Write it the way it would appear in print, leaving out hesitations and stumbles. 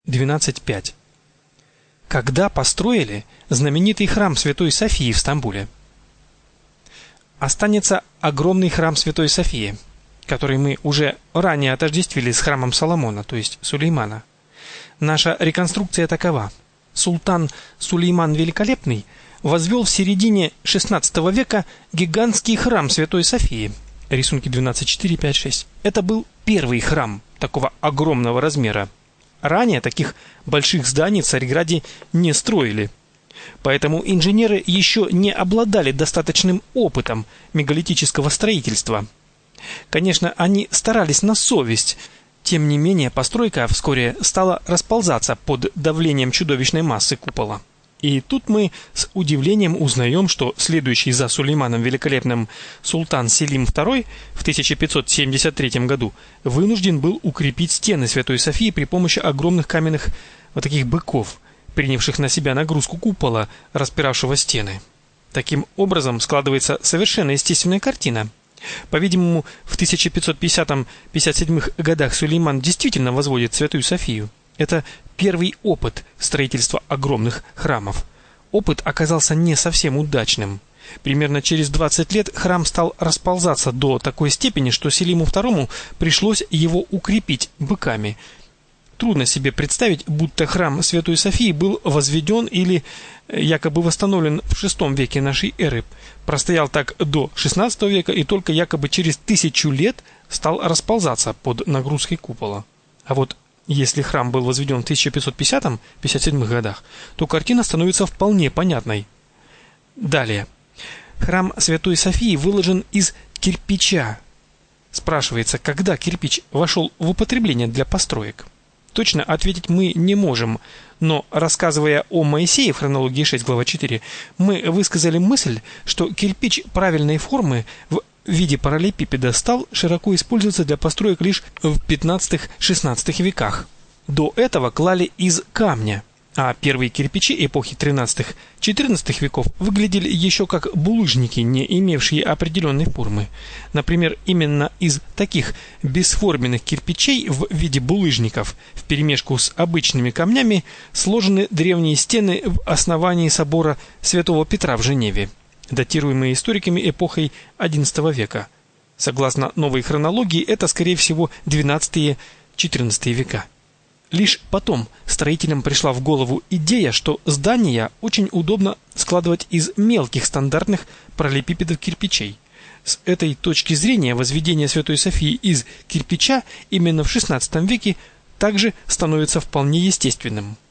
12.5. Когда построили знаменитый храм Святой Софии в Стамбуле? Останется огромный храм Святой Софии, который мы уже ранее отождествили с храмом Соломона, то есть Сулеймана. Наша реконструкция такова. Султан Сулейман Великолепный возвел в середине XVI века гигантский храм Святой Софии. Рисунки 12.4, 5, 6. Это был первый храм такого огромного размера. Ранее таких больших зданий в Царьграде не строили. Поэтому инженеры еще не обладали достаточным опытом мегалитического строительства. Конечно, они старались на совесть. Тем не менее, постройка вскоре стала расползаться под давлением чудовищной массы купола. И тут мы с удивлением узнаем, что следующий за Сулейманом Великолепным султан Селим II в 1573 году вынужден был укрепить стены Святой Софии при помощи огромных каменных вот таких быков, принявших на себя нагрузку купола, распиравшего стены. Таким образом складывается совершенно естественная картина. По-видимому, в 1550-57 годах Сулейман действительно возводит Святую Софию. Это первый опыт строительства огромных храмов. Опыт оказался не совсем удачным. Примерно через 20 лет храм стал расползаться до такой степени, что Селиму II пришлось его укрепить быками. Трудно себе представить, будто храм Святой Софии был возведен или якобы восстановлен в VI веке нашей эры, простоял так до XVI века и только якобы через 1000 лет стал расползаться под нагрузкой купола. А вот если храм был возведен в 1550-57 годах, то картина становится вполне понятной. Далее. Храм Святой Софии выложен из кирпича. Спрашивается, когда кирпич вошел в употребление для построек? Точно ответить мы не можем, но, рассказывая о Моисее в хронологии 6, глава 4, мы высказали мысль, что кирпич правильной формы в виде параллелепипеда стал широко использоваться для построек лишь в XV-XVI веках. До этого клали из камня, а первые кирпичи эпохи XIII-XIV веков выглядели еще как булыжники, не имевшие определенной формы. Например, именно из таких бесформенных кирпичей в виде булыжников вперемешку с обычными камнями сложены древние стены в основании собора Святого Петра в Женеве, датируемые историками эпохой XI века. Согласно новой хронологии, это, скорее всего, XII-XIV века. Лишь потом строителям пришла в голову идея, что здания очень удобно складывать из мелких стандартных параллелепипедов кирпичей. С этой точки зрения возведение Святой Софии из кирпича именно в XVI веке также становится вполне естественным.